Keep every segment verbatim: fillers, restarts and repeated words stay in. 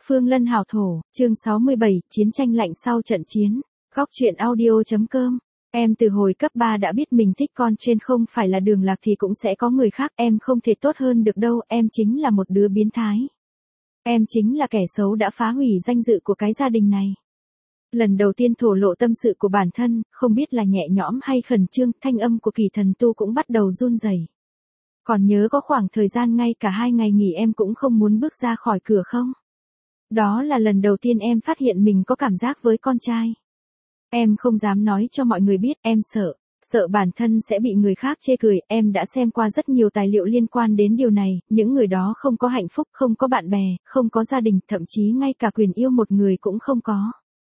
Phương Lân hảo thổ, chương sáu mươi bảy, chiến tranh lạnh sau trận chiến. Góc truyện audio.com. Em từ hồi cấp ba đã biết mình thích con trên không phải là Đường Lạc thì cũng sẽ có người khác, em không thể tốt hơn được đâu, em chính là một đứa biến thái. Em chính là kẻ xấu đã phá hủy danh dự của cái gia đình này. Lần đầu tiên thổ lộ tâm sự của bản thân, không biết là nhẹ nhõm hay khẩn trương, thanh âm của Kỳ Thần Tu cũng bắt đầu run rẩy. Còn nhớ có khoảng thời gian ngay cả hai ngày nghỉ em cũng không muốn bước ra khỏi cửa không? Đó là lần đầu tiên em phát hiện mình có cảm giác với con trai. Em không dám nói cho mọi người biết, em sợ, sợ bản thân sẽ bị người khác chê cười. Em đã xem qua rất nhiều tài liệu liên quan đến điều này, những người đó không có hạnh phúc, không có bạn bè, không có gia đình, thậm chí ngay cả quyền yêu một người cũng không có.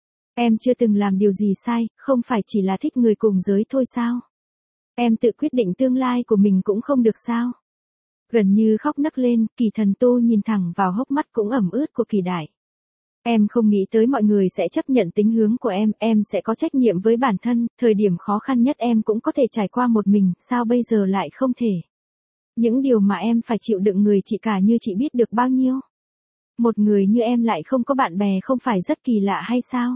Em chưa từng làm điều gì sai, không phải chỉ là thích người cùng giới thôi sao? Em tự quyết định tương lai của mình cũng không được sao? Gần như khóc nấc lên, Kỳ Thần Tu nhìn thẳng vào hốc mắt cũng ẩm ướt của Kỳ Đại. Em không nghĩ tới mọi người sẽ chấp nhận tính hướng của em, em sẽ có trách nhiệm với bản thân, thời điểm khó khăn nhất em cũng có thể trải qua một mình, sao bây giờ lại không thể? Những điều mà em phải chịu đựng người chị cả như chị biết được bao nhiêu? Một người như em lại không có bạn bè không phải rất kỳ lạ hay sao?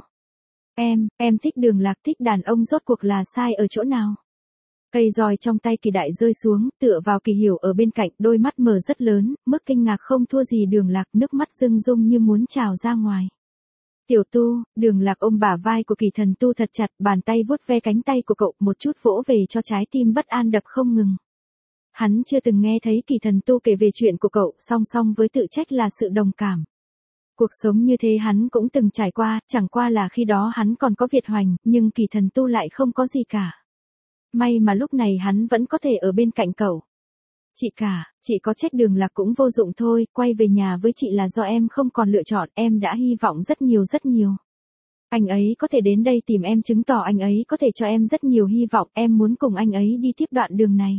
Em, em thích Đường Lạc, thích đàn ông rốt cuộc là sai ở chỗ nào? Cây roi trong tay Kỳ Đại rơi xuống, tựa vào Kỳ Hiểu ở bên cạnh, đôi mắt mở rất lớn, mức kinh ngạc không thua gì Đường Lạc, nước mắt rưng rung như muốn trào ra ngoài. Tiểu Tu, Đường Lạc ôm bả vai của Kỳ Thần Tu thật chặt, bàn tay vuốt ve cánh tay của cậu, một chút vỗ về cho trái tim bất an đập không ngừng. Hắn chưa từng nghe thấy Kỳ Thần Tu kể về chuyện của cậu, song song với tự trách là sự đồng cảm. Cuộc sống như thế hắn cũng từng trải qua, chẳng qua là khi đó hắn còn có Việt Hoành, nhưng Kỳ Thần Tu lại không có gì cả. May mà lúc này hắn vẫn có thể ở bên cạnh cậu. Chị cả, chị có trách Đường Lạc cũng vô dụng thôi, quay về nhà với chị là do em không còn lựa chọn, em đã hy vọng rất nhiều rất nhiều. Anh ấy có thể đến đây tìm em chứng tỏ anh ấy có thể cho em rất nhiều hy vọng, em muốn cùng anh ấy đi tiếp đoạn đường này.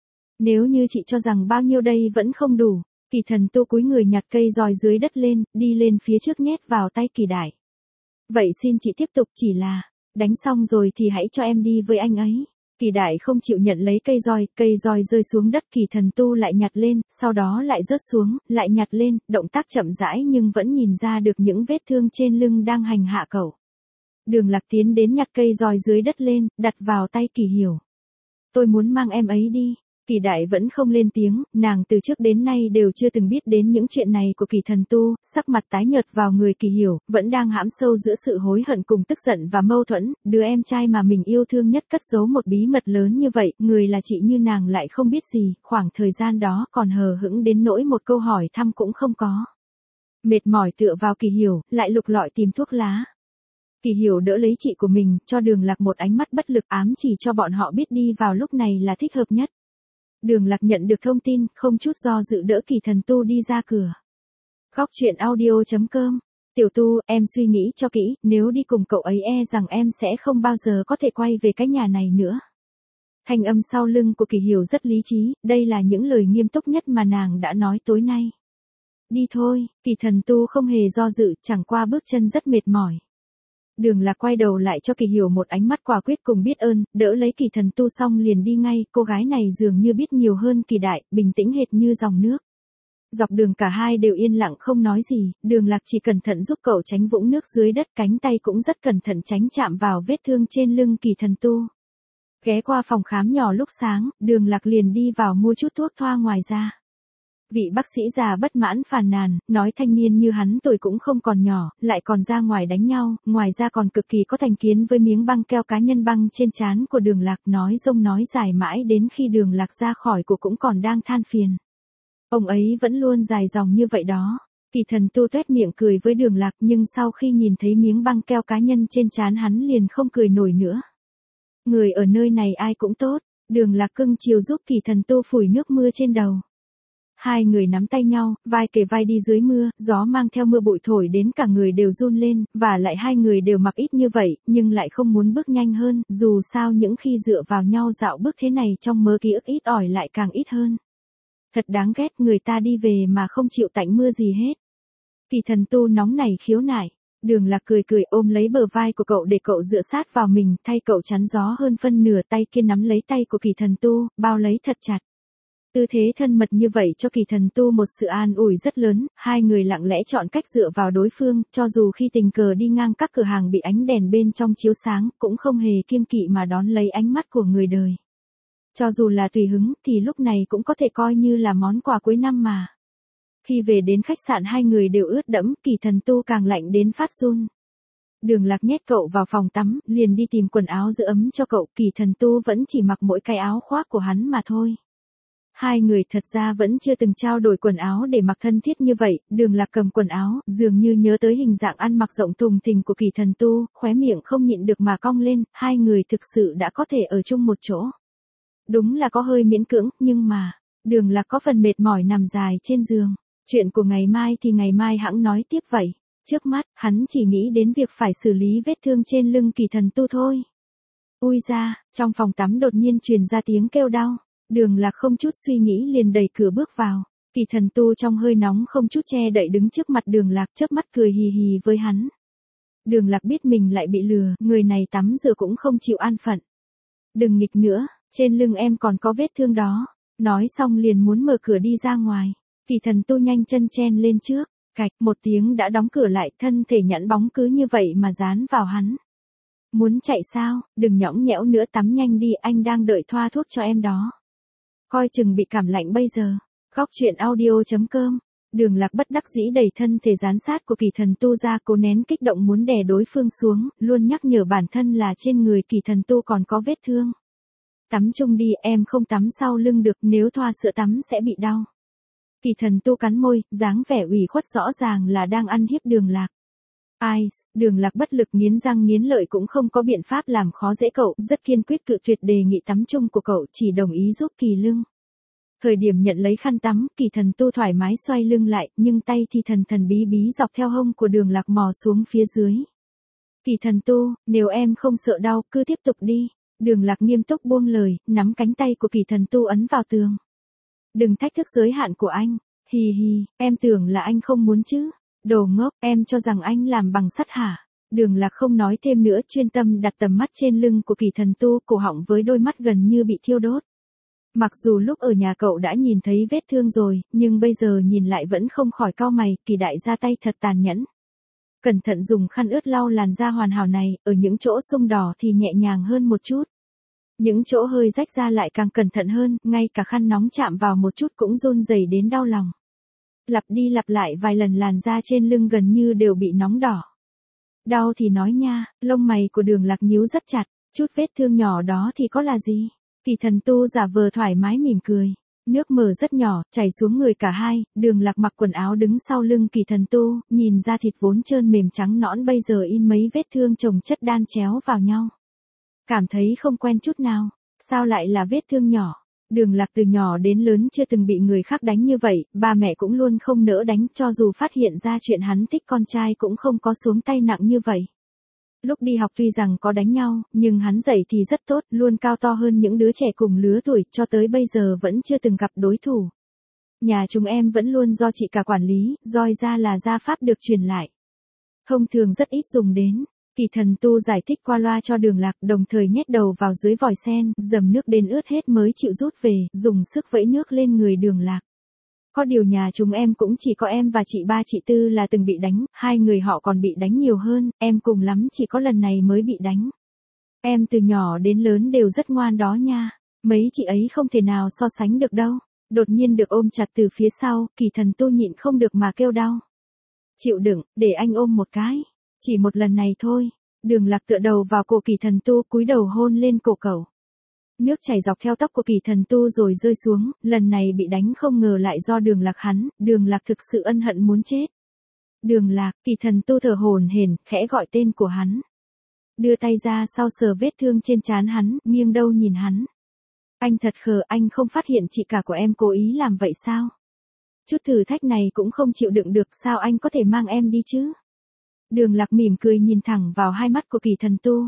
Nếu như chị cho rằng bao nhiêu đây vẫn không đủ, Kỳ Thần Tu cúi người nhặt cây roi dưới đất lên, đi lên phía trước nhét vào tay Kỳ Đại. Vậy xin chị tiếp tục, chỉ là, đánh xong rồi thì hãy cho em đi với anh ấy. Kỳ Đại không chịu nhận lấy cây roi, cây roi rơi xuống đất, Kỳ Thần Tu lại nhặt lên, sau đó lại rớt xuống, lại nhặt lên, động tác chậm rãi nhưng vẫn nhìn ra được những vết thương trên lưng đang hành hạ cậu. Đường Lạc tiến đến nhặt cây roi dưới đất lên, đặt vào tay Kỳ Hiểu. Tôi muốn mang em ấy đi. Kỳ Đại vẫn không lên tiếng, nàng từ trước đến nay đều chưa từng biết đến những chuyện này của Kỳ Thần Tu, sắc mặt tái nhợt vào người Kỳ Hiểu, vẫn đang hãm sâu giữa sự hối hận cùng tức giận và mâu thuẫn, đứa em trai mà mình yêu thương nhất cất giấu một bí mật lớn như vậy, người là chị như nàng lại không biết gì, khoảng thời gian đó còn hờ hững đến nỗi một câu hỏi thăm cũng không có. Mệt mỏi tựa vào Kỳ Hiểu, lại lục lọi tìm thuốc lá. Kỳ Hiểu đỡ lấy chị của mình, cho Đường Lạc một ánh mắt bất lực, ám chỉ cho bọn họ biết đi vào lúc này là thích hợp nhất. Đường Lạc nhận được thông tin, không chút do dự đỡ Kỳ Thần Tu đi ra cửa. Góc truyện audio.com. Tiểu Tu, em suy nghĩ cho kỹ, nếu đi cùng cậu ấy e rằng em sẽ không bao giờ có thể quay về cái nhà này nữa. Thanh âm sau lưng của Kỳ Hiểu rất lý trí, đây là những lời nghiêm túc nhất mà nàng đã nói tối nay. Đi thôi, Kỳ Thần Tu không hề do dự, chẳng qua bước chân rất mệt mỏi. Đường Lạc quay đầu lại cho Kỳ Hiểu một ánh mắt quả quyết cùng biết ơn, đỡ lấy Kỳ Thần Tu xong liền đi ngay, cô gái này dường như biết nhiều hơn Kỳ Đại, bình tĩnh hệt như dòng nước. Dọc đường cả hai đều yên lặng không nói gì, Đường Lạc chỉ cẩn thận giúp cậu tránh vũng nước dưới đất, cánh tay cũng rất cẩn thận tránh chạm vào vết thương trên lưng Kỳ Thần Tu. Ghé qua phòng khám nhỏ lúc sáng, Đường Lạc liền đi vào mua chút thuốc thoa ngoài ra. Vị bác sĩ già bất mãn phàn nàn, nói thanh niên như hắn tuổi cũng không còn nhỏ, lại còn ra ngoài đánh nhau, ngoài ra còn cực kỳ có thành kiến với miếng băng keo cá nhân băng trên trán của Đường Lạc, nói rông nói dài mãi đến khi Đường Lạc ra khỏi cuộc cũng còn đang than phiền. Ông ấy vẫn luôn dài dòng như vậy đó. Kỳ Thần Tu tuét miệng cười với Đường Lạc nhưng sau khi nhìn thấy miếng băng keo cá nhân trên trán hắn liền không cười nổi nữa. Người ở nơi này ai cũng tốt, Đường Lạc cưng chiều giúp Kỳ Thần Tu phủi nước mưa trên đầu. Hai người nắm tay nhau, vai kề vai đi dưới mưa, gió mang theo mưa bụi thổi đến cả người đều run lên, và lại hai người đều mặc ít như vậy, nhưng lại không muốn bước nhanh hơn, dù sao những khi dựa vào nhau dạo bước thế này trong mớ ký ức ít ỏi lại càng ít hơn. Thật đáng ghét, người ta đi về mà không chịu tạnh mưa gì hết. Kỳ Thần Tu nóng nảy khiếu nại. Đường Lạc cười cười ôm lấy bờ vai của cậu để cậu dựa sát vào mình, thay cậu chắn gió hơn phân nửa, tay kia nắm lấy tay của Kỳ Thần Tu, bao lấy thật chặt. Tư thế thân mật như vậy cho Kỳ Thần Tu một sự an ủi rất lớn, hai người lặng lẽ chọn cách dựa vào đối phương, cho dù khi tình cờ đi ngang các cửa hàng bị ánh đèn bên trong chiếu sáng, cũng không hề kiêng kỵ mà đón lấy ánh mắt của người đời. Cho dù là tùy hứng, thì lúc này cũng có thể coi như là món quà cuối năm mà. Khi về đến khách sạn hai người đều ướt đẫm, Kỳ Thần Tu càng lạnh đến phát run. Đường Lạc nhét cậu vào phòng tắm, liền đi tìm quần áo giữ ấm cho cậu, Kỳ Thần Tu vẫn chỉ mặc mỗi cái áo khoác của hắn mà thôi. Hai người thật ra vẫn chưa từng trao đổi quần áo để mặc thân thiết như vậy, Đường Lạc cầm quần áo, dường như nhớ tới hình dạng ăn mặc rộng thùng thình của Kỳ Thần Tu, khóe miệng không nhịn được mà cong lên, hai người thực sự đã có thể ở chung một chỗ. Đúng là có hơi miễn cưỡng, nhưng mà, Đường Lạc có phần mệt mỏi nằm dài trên giường. Chuyện của ngày mai thì ngày mai hẵng nói tiếp vậy. Trước mắt, hắn chỉ nghĩ đến việc phải xử lý vết thương trên lưng Kỳ Thần Tu thôi. Ui ra, trong phòng tắm đột nhiên truyền ra tiếng kêu đau. Đường Lạc không chút suy nghĩ liền đẩy cửa bước vào. Kỳ Thần Tu trong hơi nóng không chút che đậy đứng trước mặt Đường Lạc, chớp mắt cười hì hì với hắn. Đường Lạc biết mình lại bị lừa, người này tắm rửa cũng không chịu an phận. Đừng nghịch nữa, trên lưng em còn có vết thương đó. Nói xong liền muốn mở cửa đi ra ngoài. Kỳ Thần Tu nhanh chân chen lên trước, cạch một tiếng đã đóng cửa lại, thân thể nhẵn bóng cứ như vậy mà dán vào hắn. Muốn chạy sao, đừng nhõng nhẽo nữa, tắm nhanh đi, anh đang đợi thoa thuốc cho em đó. Coi chừng bị cảm lạnh bây giờ. Góc truyện audio chấm com. Đường Lạc bất đắc dĩ đẩy thân thể gián sát của Kỳ Thần Tu ra, cố nén kích động muốn đè đối phương xuống, luôn nhắc nhở bản thân là trên người Kỳ Thần Tu còn có vết thương. Tắm chung đi, em không tắm sau lưng được, nếu thoa sữa tắm sẽ bị đau. Kỳ Thần Tu cắn môi, dáng vẻ ủy khuất rõ ràng là đang ăn hiếp Đường Lạc. Ai, Đường Lạc bất lực nghiến răng nghiến lợi cũng không có biện pháp làm khó dễ cậu, rất kiên quyết cự tuyệt đề nghị tắm chung của cậu, chỉ đồng ý giúp Kỳ lưng. Thời điểm nhận lấy khăn tắm, Kỳ Thần Tu thoải mái xoay lưng lại, nhưng tay thì thần thần bí bí dọc theo hông của Đường Lạc mò xuống phía dưới. Kỳ Thần Tu, nếu em không sợ đau, cứ tiếp tục đi. Đường Lạc nghiêm túc buông lời, nắm cánh tay của Kỳ Thần Tu ấn vào tường. Đừng thách thức giới hạn của anh. Hì hì, em tưởng là anh không muốn chứ. Đồ ngốc, em cho rằng anh làm bằng sắt hả? Đường Lạc không nói thêm nữa, chuyên tâm đặt tầm mắt trên lưng của Kỳ Thần Tu, cổ họng với đôi mắt gần như bị thiêu đốt. Mặc dù lúc ở nhà cậu đã nhìn thấy vết thương rồi, nhưng bây giờ nhìn lại vẫn không khỏi cau mày, Kỳ đại ra tay thật tàn nhẫn. Cẩn thận dùng khăn ướt lau làn da hoàn hảo này, ở những chỗ sưng đỏ thì nhẹ nhàng hơn một chút. Những chỗ hơi rách ra lại càng cẩn thận hơn, ngay cả khăn nóng chạm vào một chút cũng run rẩy đến đau lòng. Lặp đi lặp lại vài lần, làn da trên lưng gần như đều bị nóng đỏ. Đau thì nói nha, lông mày của Đường Lạc nhíu rất chặt, chút vết thương nhỏ đó thì có là gì? Kỳ Thần Tu giả vờ thoải mái mỉm cười. Nước mở rất nhỏ, chảy xuống người cả hai, Đường Lạc mặc quần áo đứng sau lưng Kỳ Thần Tu, nhìn da thịt vốn trơn mềm trắng nõn bây giờ in mấy vết thương chồng chất đan chéo vào nhau. Cảm thấy không quen chút nào, sao lại là vết thương nhỏ? Đường Lạc từ nhỏ đến lớn chưa từng bị người khác đánh như vậy, ba mẹ cũng luôn không nỡ đánh, cho dù phát hiện ra chuyện hắn thích con trai cũng không có xuống tay nặng như vậy. Lúc đi học tuy rằng có đánh nhau, nhưng hắn dạy thì rất tốt, luôn cao to hơn những đứa trẻ cùng lứa tuổi, cho tới bây giờ vẫn chưa từng gặp đối thủ. Nhà chúng em vẫn luôn do chị cả quản lý, roi ra là gia pháp được truyền lại. Thông thường rất ít dùng đến. Kỳ Thần Tu giải thích qua loa cho Đường Lạc, đồng thời nhét đầu vào dưới vòi sen, dầm nước đến ướt hết mới chịu rút về, dùng sức vẫy nước lên người Đường Lạc. Có điều nhà chúng em cũng chỉ có em và chị ba chị tư là từng bị đánh, hai người họ còn bị đánh nhiều hơn, em cùng lắm chỉ có lần này mới bị đánh. Em từ nhỏ đến lớn đều rất ngoan đó nha, mấy chị ấy không thể nào so sánh được đâu. Đột nhiên được ôm chặt từ phía sau, Kỳ Thần Tu nhịn không được mà kêu đau. Chịu đựng, để anh ôm một cái. Chỉ một lần này thôi. Đường Lạc tựa đầu vào cổ Kỳ Thần Tu, cúi đầu hôn lên cổ cậu. Nước chảy dọc theo tóc của Kỳ Thần Tu rồi rơi xuống, lần này bị đánh không ngờ lại do Đường Lạc hắn, Đường Lạc thực sự ân hận muốn chết. Đường Lạc, Kỳ Thần Tu thở hổn hển, khẽ gọi tên của hắn. Đưa tay ra sau sờ vết thương trên trán hắn, nghiêng đầu nhìn hắn. Anh thật khờ, anh không phát hiện chị cả của em cố ý làm vậy sao? Chút thử thách này cũng không chịu đựng được, sao anh có thể mang em đi chứ? Đường Lạc mỉm cười nhìn thẳng vào hai mắt của Kỳ Thần Tu.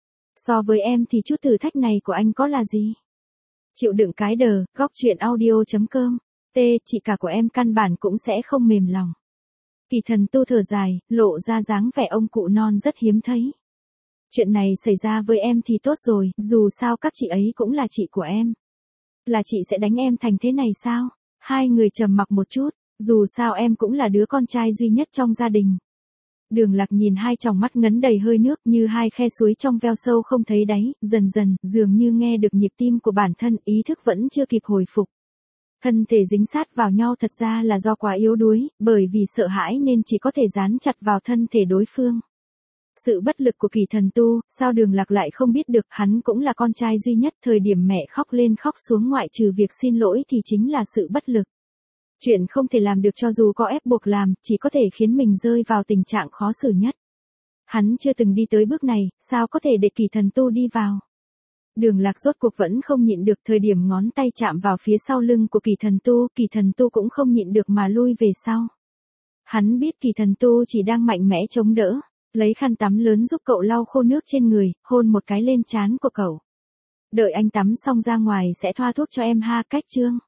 So với em thì chút thử thách này của anh có là gì? Chịu đựng cái đờ, góc truyện audio chấm com. T, chị cả của em căn bản cũng sẽ không mềm lòng. Kỳ Thần Tu thở dài, lộ ra dáng vẻ ông cụ non rất hiếm thấy. Chuyện này xảy ra với em thì tốt rồi, dù sao các chị ấy cũng là chị của em. Là chị sẽ đánh em thành thế này sao? Hai người trầm mặc một chút, dù sao em cũng là đứa con trai duy nhất trong gia đình. Đường Lạc nhìn hai tròng mắt ngấn đầy hơi nước như hai khe suối trong veo sâu không thấy đáy, dần dần, dường như nghe được nhịp tim của bản thân, ý thức vẫn chưa kịp hồi phục. Thân thể dính sát vào nhau thật ra là do quá yếu đuối, bởi vì sợ hãi nên chỉ có thể dán chặt vào thân thể đối phương. Sự bất lực của Kỳ Thần Tu, sao Đường Lạc lại không biết được, hắn cũng là con trai duy nhất, thời điểm mẹ khóc lên khóc xuống ngoại trừ việc xin lỗi thì chính là sự bất lực. Chuyện không thể làm được cho dù có ép buộc làm, chỉ có thể khiến mình rơi vào tình trạng khó xử nhất. Hắn chưa từng đi tới bước này, sao có thể để Kỳ Thần Tu đi vào? Đường Lạc rốt cuộc vẫn không nhịn được, thời điểm ngón tay chạm vào phía sau lưng của Kỳ Thần Tu, Kỳ Thần Tu cũng không nhịn được mà lui về sau. Hắn biết Kỳ Thần Tu chỉ đang mạnh mẽ chống đỡ, lấy khăn tắm lớn giúp cậu lau khô nước trên người, hôn một cái lên trán của cậu. Đợi anh tắm xong ra ngoài sẽ thoa thuốc cho em ha, cách chương.